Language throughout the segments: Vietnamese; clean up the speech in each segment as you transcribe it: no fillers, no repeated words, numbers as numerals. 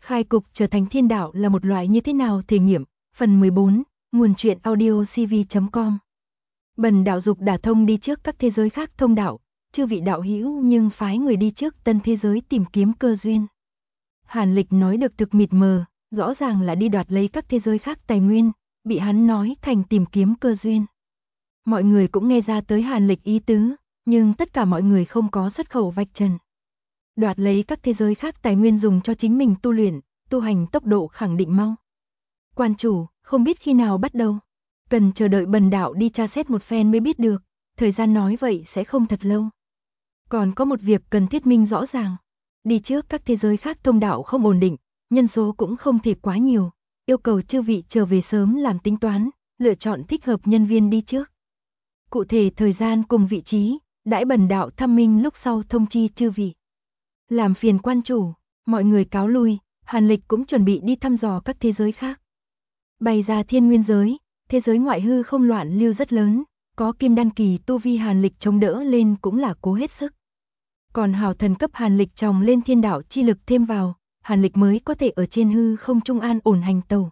Khai cục trở thành thiên đạo là một loại như thế nào thể nghiệm, phần 14, nguồn truyện audio cv.com. Bần đạo dục đả thông đi trước các thế giới khác thông đạo, chư vị đạo hữu nhưng phái người đi trước tân thế giới tìm kiếm cơ duyên. Hàn Lịch nói được thực mịt mờ, rõ ràng là đi đoạt lấy các thế giới khác tài nguyên, bị hắn nói thành tìm kiếm cơ duyên. Mọi người cũng nghe ra tới Hàn Lịch ý tứ, nhưng tất cả mọi người không có xuất khẩu vạch trần. Đoạt lấy các thế giới khác tài nguyên dùng cho chính mình tu luyện, tu hành tốc độ khẳng định mau. Quan chủ, không biết khi nào bắt đầu. Cần chờ đợi bần đạo đi tra xét một phen mới biết được, thời gian nói vậy sẽ không thật lâu. Còn có một việc cần thuyết minh rõ ràng. Đi trước các thế giới khác thông đạo không ổn định, nhân số cũng không thể quá nhiều, yêu cầu chư vị trở về sớm làm tính toán, lựa chọn thích hợp nhân viên đi trước. Cụ thể thời gian cùng vị trí, đãi bần đạo thăm minh lúc sau thông chi chư vị. Làm phiền quan chủ, mọi người cáo lui, Hàn Lịch cũng chuẩn bị đi thăm dò các thế giới khác. Bay ra thiên nguyên giới, thế giới ngoại hư không loạn lưu rất lớn, có kim đan kỳ tu vi Hàn Lịch chống đỡ lên cũng là cố hết sức. Còn hào thần cấp Hàn Lịch trồng lên thiên đạo chi lực thêm vào, Hàn Lịch mới có thể ở trên hư không trung an ổn hành tàu.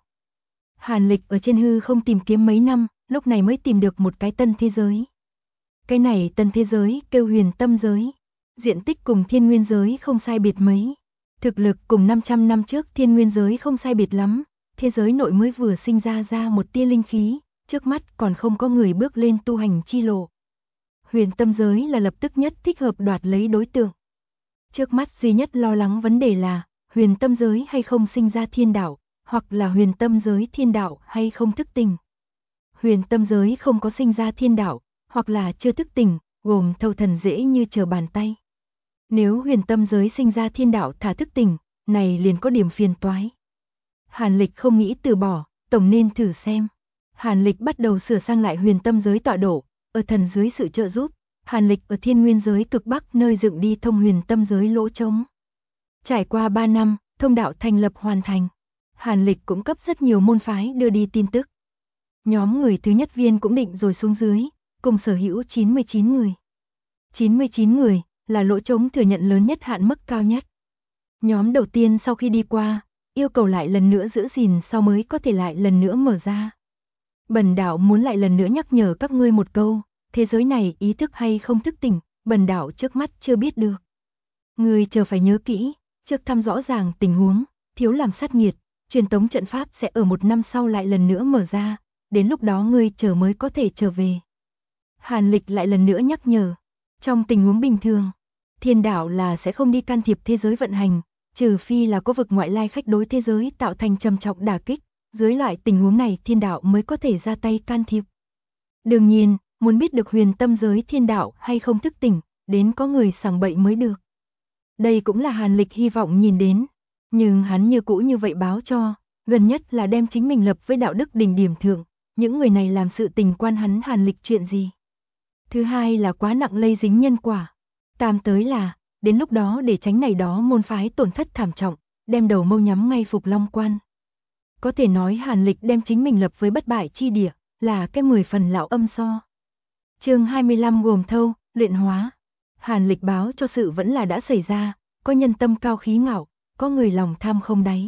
Hàn Lịch ở trên hư không tìm kiếm mấy năm, lúc này mới tìm được một cái tân thế giới. Cái này tân thế giới kêu Huyền Tâm giới. Diện tích cùng thiên nguyên giới không sai biệt mấy. Thực lực cùng 500 năm trước thiên nguyên giới không sai biệt lắm. Thế giới nội mới vừa sinh ra một tia linh khí, trước mắt còn không có người bước lên tu hành chi lộ. Huyền Tâm giới là lập tức nhất thích hợp đoạt lấy đối tượng. Trước mắt duy nhất lo lắng vấn đề là Huyền Tâm giới hay không sinh ra thiên đạo, hoặc là Huyền Tâm giới thiên đạo hay không thức tỉnh. Huyền Tâm giới không có sinh ra thiên đạo, hoặc là chưa thức tỉnh, gồm thâu thần dễ như trở bàn tay. Nếu Huyền Tâm giới sinh ra thiên đạo thả thức tỉnh, này liền có điểm phiền toái. Hàn Lịch không nghĩ từ bỏ, tổng nên thử xem. Hàn Lịch bắt đầu sửa sang lại Huyền Tâm giới tọa độ, ở thần dưới sự trợ giúp, Hàn Lịch ở thiên nguyên giới cực bắc nơi dựng đi thông Huyền Tâm giới lỗ trống. Trải qua 3 năm, thông đạo thành lập hoàn thành. Hàn Lịch cũng cấp rất nhiều môn phái đưa đi tin tức. Nhóm người thứ nhất viên cũng định rồi xuống dưới, cùng sở hữu 99 người. 99 người là lỗ trống thừa nhận lớn nhất hạn mức cao nhất. Nhóm đầu tiên sau khi đi qua, yêu cầu lại lần nữa giữ gìn sau mới có thể lại lần nữa mở ra. Bần đạo muốn lại lần nữa nhắc nhở các ngươi một câu, thế giới này ý thức hay không thức tỉnh, bần đạo trước mắt chưa biết được. Ngươi chờ phải nhớ kỹ, trước thăm rõ ràng tình huống, thiếu làm sát nghiệt, truyền tống trận pháp sẽ ở 1 năm sau lại lần nữa mở ra, đến lúc đó ngươi chờ mới có thể trở về. Hàn Lịch lại lần nữa nhắc nhở. Trong tình huống bình thường, thiên đạo là sẽ không đi can thiệp thế giới vận hành, trừ phi là có vực ngoại lai khách đối thế giới tạo thành trầm trọng đả kích, dưới loại tình huống này thiên đạo mới có thể ra tay can thiệp. Đương nhiên, muốn biết được Huyền Tâm giới thiên đạo hay không thức tỉnh, đến có người sảng bậy mới được. Đây cũng là Hàn Lịch hy vọng nhìn đến, nhưng hắn như cũ như vậy báo cho, gần nhất là đem chính mình lập với đạo đức đỉnh điểm thượng, những người này làm sự tình quan hắn Hàn Lịch chuyện gì. Thứ hai là quá nặng lây dính nhân quả. Tam tới là, đến lúc đó để tránh này đó môn phái tổn thất thảm trọng, đem đầu mâu nhắm ngay Phục Long Quan. Có thể nói Hàn Lịch đem chính mình lập với bất bại chi địa, là cái 10 phần lão âm so. Chương 25 gồm thâu, luyện hóa. Hàn Lịch báo cho sự vẫn là đã xảy ra, có nhân tâm cao khí ngạo, có người lòng tham không đáy.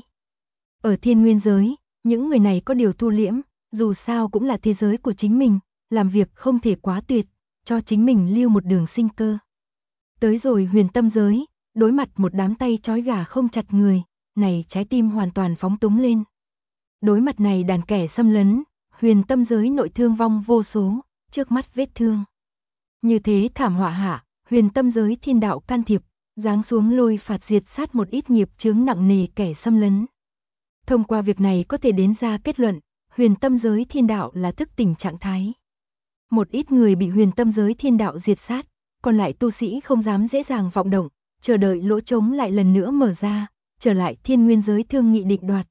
Ở thiên nguyên giới, những người này có điều thu liễm, dù sao cũng là thế giới của chính mình, làm việc không thể quá tuyệt, cho chính mình lưu một đường sinh cơ. Tới rồi Huyền Tâm giới, đối mặt một đám tay trói gà không chặt người, này trái tim hoàn toàn phóng túng lên. Đối mặt này đàn kẻ xâm lấn, Huyền Tâm giới nội thương vong vô số, trước mắt vết thương. Như thế thảm họa hạ, Huyền Tâm giới thiên đạo can thiệp, giáng xuống lôi phạt diệt sát một ít nghiệp chướng nặng nề kẻ xâm lấn. Thông qua việc này có thể đến ra kết luận, Huyền Tâm giới thiên đạo là thức tỉnh trạng thái. Một ít người bị Huyền Tâm giới thiên đạo diệt sát, còn lại tu sĩ không dám dễ dàng vọng động, chờ đợi lỗ trống lại lần nữa mở ra, trở lại thiên nguyên giới thương nghị định đoạt.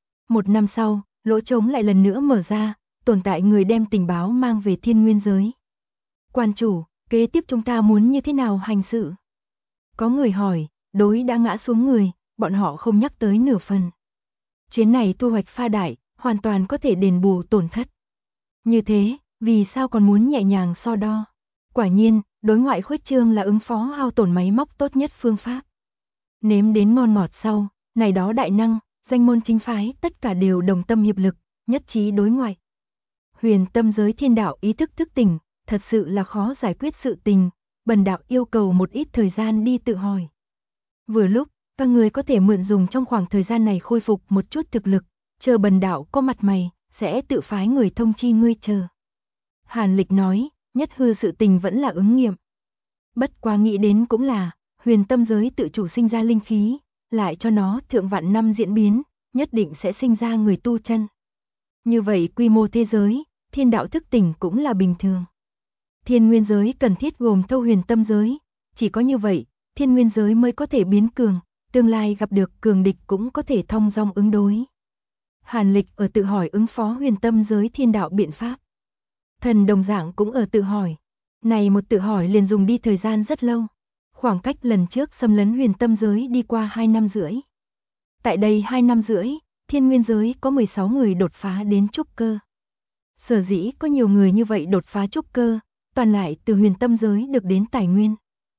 1 năm sau, lỗ trống lại lần nữa mở ra, tồn tại người đem tình báo mang về thiên nguyên giới. Quan chủ, kế tiếp chúng ta muốn như thế nào hành sự? Có người hỏi, đối đã ngã xuống người, bọn họ không nhắc tới nửa phần. Chuyến này thu hoạch pha đại, hoàn toàn có thể đền bù tổn thất. Như thế, vì sao còn muốn nhẹ nhàng so đo? Quả nhiên, đối ngoại khuếch trương là ứng phó hao tổn máy móc tốt nhất phương pháp. Nếm đến ngon ngọt sau, này đó đại năng, danh môn chính phái tất cả đều đồng tâm hiệp lực, nhất trí đối ngoại. Huyền tâm giới thiên đạo ý thức thức tỉnh, thật sự là khó giải quyết sự tình, bần đạo yêu cầu một ít thời gian đi tự hỏi. Vừa lúc, các người có thể mượn dùng trong khoảng thời gian này khôi phục một chút thực lực, chờ bần đạo có mặt mày, sẽ tự phái người thông chi ngươi chờ. Hàn Lịch nói, nhất hư sự tình vẫn là ứng nghiệm. Bất quá nghĩ đến cũng là, huyền tâm giới tự chủ sinh ra linh khí, lại cho nó thượng vạn năm diễn biến, nhất định sẽ sinh ra người tu chân. Như vậy quy mô thế giới, thiên đạo thức tỉnh cũng là bình thường. Thiên nguyên giới cần thiết gồm thâu huyền tâm giới, chỉ có như vậy, thiên nguyên giới mới có thể biến cường, tương lai gặp được cường địch cũng có thể thong dong ứng đối. Hàn Lịch ở tự hỏi ứng phó huyền tâm giới thiên đạo biện pháp. Thần đồng dạng cũng ở tự hỏi. Này một tự hỏi liền dùng đi thời gian rất lâu. Khoảng cách lần trước xâm lấn huyền tâm giới đi qua 2 năm rưỡi. Tại đây 2 năm rưỡi, thiên nguyên giới có 16 người đột phá đến trúc cơ. Sở dĩ có nhiều người như vậy đột phá trúc cơ, toàn lại từ huyền tâm giới được đến tài nguyên.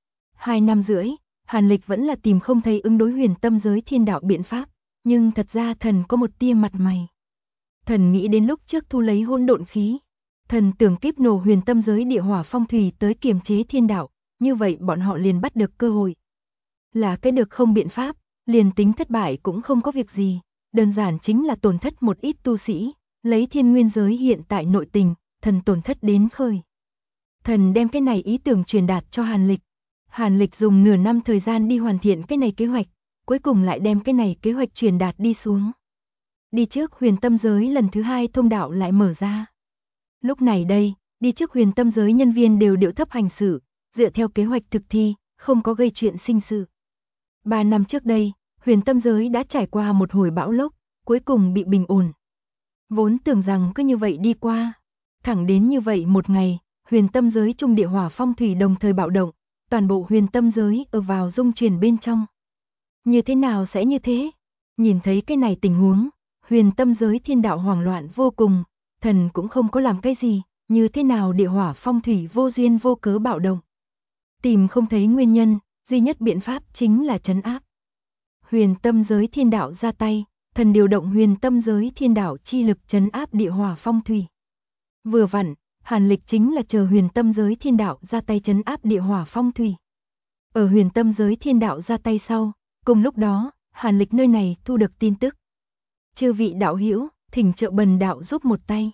2 năm rưỡi, Hàn Lịch vẫn là tìm không thấy ứng đối huyền tâm giới thiên đạo biện pháp, nhưng thật ra thần có một tia mặt mày. Thần nghĩ đến lúc trước thu lấy hỗn độn khí, thần tưởng kíp nổ huyền tâm giới địa hỏa phong thủy tới kiềm chế thiên đạo, như vậy bọn họ liền bắt được cơ hội. Là cái được không biện pháp, liền tính thất bại cũng không có việc gì, đơn giản chính là tổn thất một ít tu sĩ, lấy thiên nguyên giới hiện tại nội tình, thần tổn thất đến khơi. Thần đem cái này ý tưởng truyền đạt cho Hàn Lịch. Hàn Lịch dùng nửa năm thời gian đi hoàn thiện cái này kế hoạch, cuối cùng lại đem cái này kế hoạch truyền đạt đi xuống. Đi trước huyền tâm giới lần thứ 2 thông đạo lại mở ra. Lúc này đây, đi trước huyền tâm giới nhân viên đều điệu thấp hành xử, dựa theo kế hoạch thực thi, không có gây chuyện sinh sự. 3 năm trước đây, huyền tâm giới đã trải qua một hồi bão lốc, cuối cùng bị bình ổn. Vốn tưởng rằng cứ như vậy đi qua, thẳng đến như vậy một ngày, huyền tâm giới trung địa hỏa phong thủy đồng thời bạo động, toàn bộ huyền tâm giới ở vào dung chuyển bên trong. Như thế nào sẽ như thế? Nhìn thấy cái này tình huống, huyền tâm giới thiên đạo hoảng loạn vô cùng, thần cũng không có làm cái gì, như thế nào địa hỏa phong thủy vô duyên vô cớ bạo động. Tìm không thấy nguyên nhân, duy nhất biện pháp chính là trấn áp. Huyền tâm giới thiên đạo ra tay, thần điều động huyền tâm giới thiên đạo chi lực trấn áp địa hỏa phong thủy. Vừa vặn, Hàn Lịch chính là chờ huyền tâm giới thiên đạo ra tay trấn áp địa hỏa phong thủy. Ở huyền tâm giới thiên đạo ra tay sau, cùng lúc đó, Hàn Lịch nơi này thu được tin tức. Chư vị đạo hữu, thỉnh trợ bần đạo giúp một tay.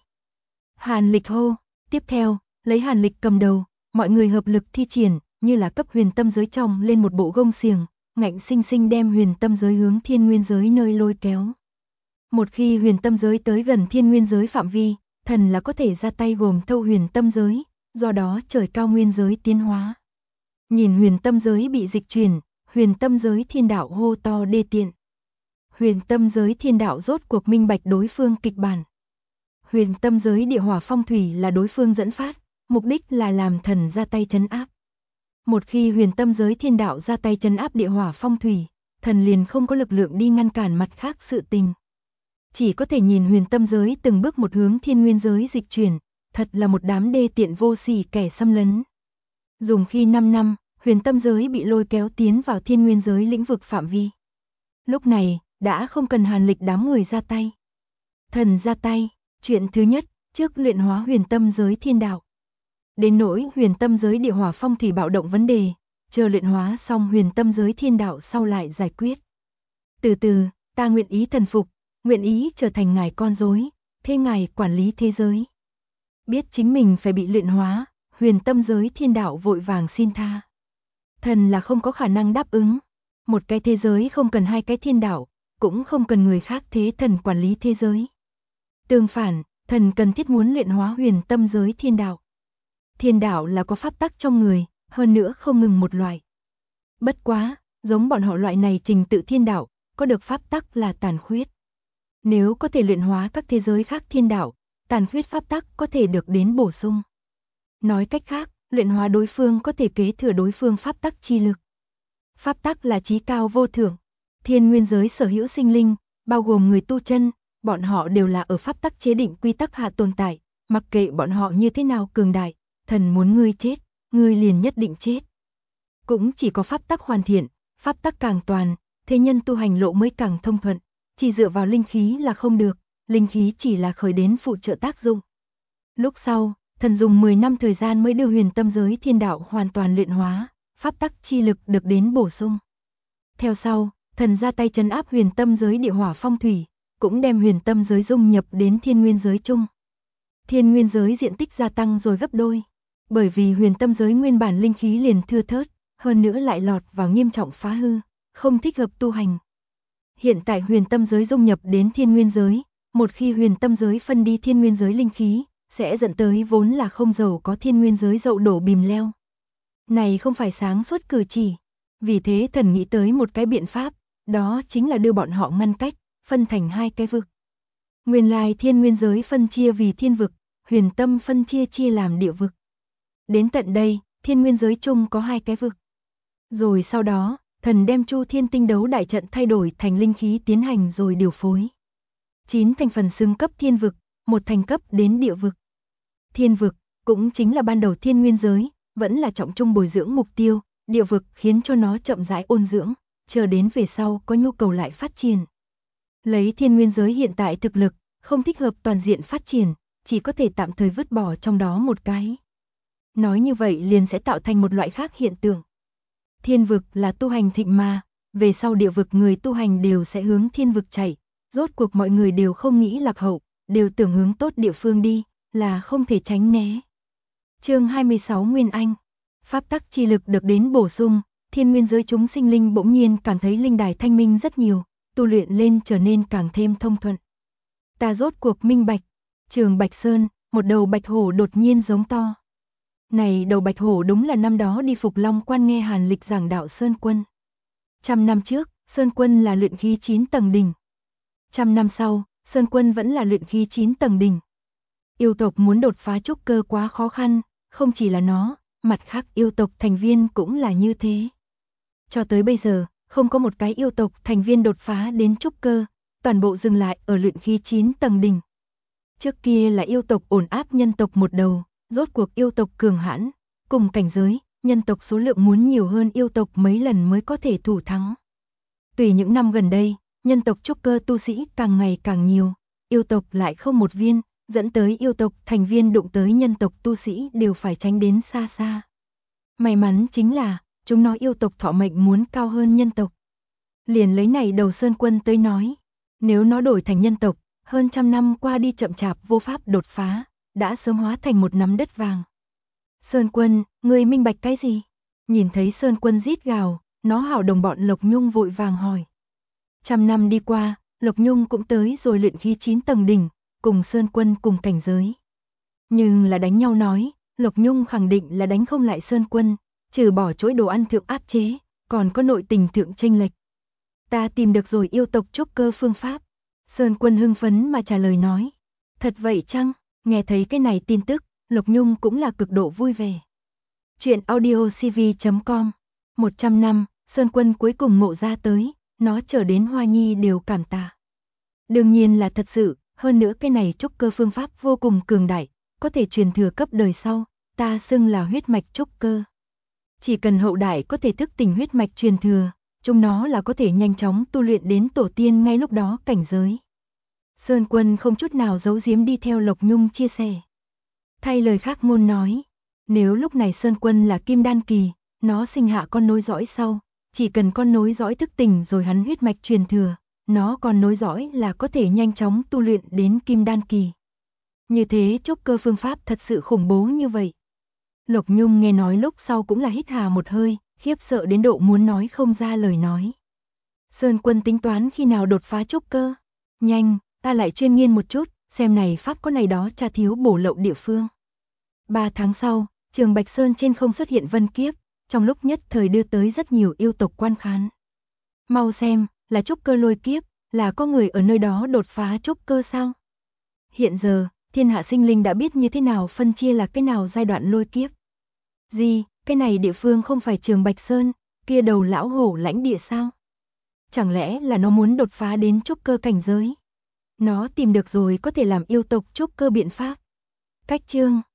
Hàn Lịch hô, tiếp theo, lấy Hàn Lịch cầm đầu, mọi người hợp lực thi triển, như là cấp huyền tâm giới trong lên một bộ gông xiềng, ngạnh sinh sinh đem huyền tâm giới hướng thiên nguyên giới nơi lôi kéo. Một khi huyền tâm giới tới gần thiên nguyên giới phạm vi, thần là có thể ra tay gồm thâu huyền tâm giới, do đó trời cao nguyên giới tiến hóa. Nhìn huyền tâm giới bị dịch chuyển, huyền tâm giới thiên đạo hô to đê tiện. Huyền tâm giới thiên đạo rốt cuộc minh bạch đối phương kịch bản. Huyền tâm giới địa hỏa phong thủy là đối phương dẫn phát, mục đích là làm thần ra tay trấn áp. Một khi huyền tâm giới thiên đạo ra tay trấn áp địa hỏa phong thủy, thần liền không có lực lượng đi ngăn cản mặt khác sự tình. Chỉ có thể nhìn huyền tâm giới từng bước một hướng thiên nguyên giới dịch chuyển, thật là một đám đê tiện vô sỉ kẻ xâm lấn. Dùng khi 5 năm, huyền tâm giới bị lôi kéo tiến vào thiên nguyên giới lĩnh vực phạm vi. Lúc này, đã không cần Hàn Lịch đám người ra tay. Thần ra tay, chuyện thứ nhất, trước luyện hóa huyền tâm giới thiên đạo. Đến nỗi huyền tâm giới địa hỏa phong thủy bạo động vấn đề, chờ luyện hóa xong huyền tâm giới thiên đạo sau lại giải quyết. Từ từ, ta nguyện ý thần phục, nguyện ý trở thành ngài con rối, thế ngài quản lý thế giới. Biết chính mình phải bị luyện hóa, huyền tâm giới thiên đạo vội vàng xin tha. Thần là không có khả năng đáp ứng. Một cái thế giới không cần 2 cái thiên đạo, cũng không cần người khác thế thần quản lý thế giới. Tương phản, thần cần thiết muốn luyện hóa huyền tâm giới thiên đạo. Thiên đạo là có pháp tắc trong người, hơn nữa không ngừng một loại. Bất quá, giống bọn họ loại này trình tự thiên đạo, có được pháp tắc là tàn khuyết. Nếu có thể luyện hóa các thế giới khác thiên đạo, tàn khuyết pháp tắc có thể được đến bổ sung. Nói cách khác, luyện hóa đối phương có thể kế thừa đối phương pháp tắc chi lực. Pháp tắc là chí cao vô thượng. Thiên nguyên giới sở hữu sinh linh, bao gồm người tu chân, bọn họ đều là ở pháp tắc chế định quy tắc hạ tồn tại, mặc kệ bọn họ như thế nào cường đại, thần muốn ngươi chết, ngươi liền nhất định chết. Cũng chỉ có pháp tắc hoàn thiện, pháp tắc càng toàn, thế nhân tu hành lộ mới càng thông thuận, chỉ dựa vào linh khí là không được, linh khí chỉ là khởi đến phụ trợ tác dụng. Lúc sau, thần dùng 10 năm thời gian mới đưa huyền tâm giới thiên đạo hoàn toàn luyện hóa, pháp tắc chi lực được đến bổ sung. Theo sau, thần ra tay trấn áp huyền tâm giới địa hỏa phong thủy, cũng đem huyền tâm giới dung nhập đến thiên nguyên giới chung. Thiên nguyên giới diện tích gia tăng rồi gấp đôi, bởi vì huyền tâm giới nguyên bản linh khí liền thưa thớt, hơn nữa lại lọt vào nghiêm trọng phá hư, không thích hợp tu hành. Hiện tại huyền tâm giới dung nhập đến thiên nguyên giới, một khi huyền tâm giới phân đi thiên nguyên giới linh khí, sẽ dẫn tới vốn là không giàu có thiên nguyên giới dậu đổ bìm leo. Này không phải sáng suốt cử chỉ, vì thế thần nghĩ tới một cái biện pháp, đó chính là đưa bọn họ ngăn cách, phân thành hai cái vực. Nguyên lai thiên nguyên giới phân chia vì thiên vực, huyền tâm phân chia làm địa vực. Đến tận đây, thiên nguyên giới chung có hai cái vực. Rồi sau đó, thần đem Chu Thiên Tinh Đấu đại trận thay đổi thành linh khí tiến hành rồi điều phối. 9 thành phần xưng cấp thiên vực, 1 thành cấp đến địa vực. Thiên vực, cũng chính là ban đầu thiên nguyên giới, vẫn là trọng trung bồi dưỡng mục tiêu, địa vực khiến cho nó chậm rãi ôn dưỡng, chờ đến về sau có nhu cầu lại phát triển. Lấy thiên nguyên giới hiện tại thực lực, không thích hợp toàn diện phát triển, chỉ có thể tạm thời vứt bỏ trong đó một cái. Nói như vậy liền sẽ tạo thành một loại khác hiện tượng. Thiên vực là tu hành thịnh mà, về sau địa vực người tu hành đều sẽ hướng thiên vực chạy, rốt cuộc mọi người đều không nghĩ lạc hậu, đều tưởng hướng tốt địa phương đi, là không thể tránh né. Chương 26 Nguyên Anh. Pháp tắc chi lực được đến bổ sung, thiên nguyên giới chúng sinh linh bỗng nhiên cảm thấy linh đài thanh minh rất nhiều, tu luyện lên trở nên càng thêm thông thuận. Ta rốt cuộc minh bạch, Trường Bạch Sơn, một đầu bạch hổ đột nhiên giống to. Này đầu bạch hổ đúng là năm đó đi Phục Long Quan nghe Hàn Lịch giảng đạo Sơn Quân. 100 năm trước, Sơn Quân là luyện khí 9 tầng đỉnh. 100 năm sau, Sơn Quân vẫn là luyện khí 9 tầng đỉnh. Yêu tộc muốn đột phá trúc cơ quá khó khăn, không chỉ là nó, mặt khác yêu tộc thành viên cũng là như thế. Cho tới bây giờ, không có một cái yêu tộc thành viên đột phá đến trúc cơ, toàn bộ dừng lại ở luyện khí 9 tầng đỉnh. Trước kia là yêu tộc ổn áp nhân tộc một đầu, rốt cuộc yêu tộc cường hãn, cùng cảnh giới, nhân tộc số lượng muốn nhiều hơn yêu tộc mấy lần mới có thể thủ thắng. Tùy những năm gần đây, nhân tộc trúc cơ tu sĩ càng ngày càng nhiều, yêu tộc lại không một viên, dẫn tới yêu tộc thành viên đụng tới nhân tộc tu sĩ đều phải tránh đến xa xa. May mắn chính là, chúng nó yêu tộc thọ mệnh muốn cao hơn nhân tộc. Liền lấy này đầu Sơn Quân tới nói, nếu nó đổi thành nhân tộc, hơn 100 năm qua đi chậm chạp vô pháp đột phá, đã sớm hóa thành một nắm đất vàng. Sơn Quân, ngươi minh bạch cái gì? Nhìn thấy Sơn Quân rít gào, nó hảo đồng bọn Lộc Nhung vội vàng hỏi. 100 năm đi qua, Lộc Nhung cũng tới rồi luyện khí 9 tầng đỉnh, cùng Sơn Quân cùng cảnh giới. Nhưng là đánh nhau nói, Lộc Nhung khẳng định là đánh không lại Sơn Quân, trừ bỏ chối đồ ăn thượng áp chế, còn có nội tình thượng chênh lệch. Ta tìm được rồi yêu tộc trúc cơ phương pháp. Sơn Quân hưng phấn mà trả lời nói. Thật vậy chăng? Nghe thấy cái này tin tức, Lộc Nhung cũng là cực độ vui vẻ. Chuyện audiocv.com 100 năm, Sơn Quân cuối cùng ngộ ra tới, nó chờ đến Hoa Nhi đều cảm tạ. Đương nhiên là thật sự, hơn nữa cái này trúc cơ phương pháp vô cùng cường đại, có thể truyền thừa cấp đời sau, ta xưng là huyết mạch trúc cơ. Chỉ cần hậu đại có thể thức tỉnh huyết mạch truyền thừa, chúng nó là có thể nhanh chóng tu luyện đến tổ tiên ngay lúc đó cảnh giới. Sơn Quân không chút nào giấu giếm đi theo Lộc Nhung chia sẻ. Thay lời khác ngôn nói, nếu lúc này Sơn Quân là kim đan kỳ, nó sinh hạ con nối dõi sau, chỉ cần con nối dõi thức tỉnh rồi hắn huyết mạch truyền thừa, nó còn nối dõi là có thể nhanh chóng tu luyện đến kim đan kỳ. Như thế trúc cơ phương pháp thật sự khủng bố như vậy. Lộc Nhung nghe nói lúc sau cũng là hít hà một hơi, khiếp sợ đến độ muốn nói không ra lời nói. Sơn Quân tính toán khi nào đột phá trúc cơ? Nhanh, ta lại chuyên nghiên một chút, xem này pháp có này đó tra thiếu bổ lậu địa phương. 3 tháng sau, Trường Bạch Sơn trên không xuất hiện vân kiếp, trong lúc nhất thời đưa tới rất nhiều yêu tộc quan khán. Mau xem, là trúc cơ lôi kiếp, là có người ở nơi đó đột phá trúc cơ sao? Hiện giờ, thiên hạ sinh linh đã biết như thế nào phân chia là cái nào giai đoạn lôi kiếp. Gì, cái này địa phương không phải Trường Bạch Sơn, kia đầu lão hổ lãnh địa sao? Chẳng lẽ là nó muốn đột phá đến trúc cơ cảnh giới? Nó tìm được rồi có thể làm yêu tộc trúc cơ biện pháp. Cách chương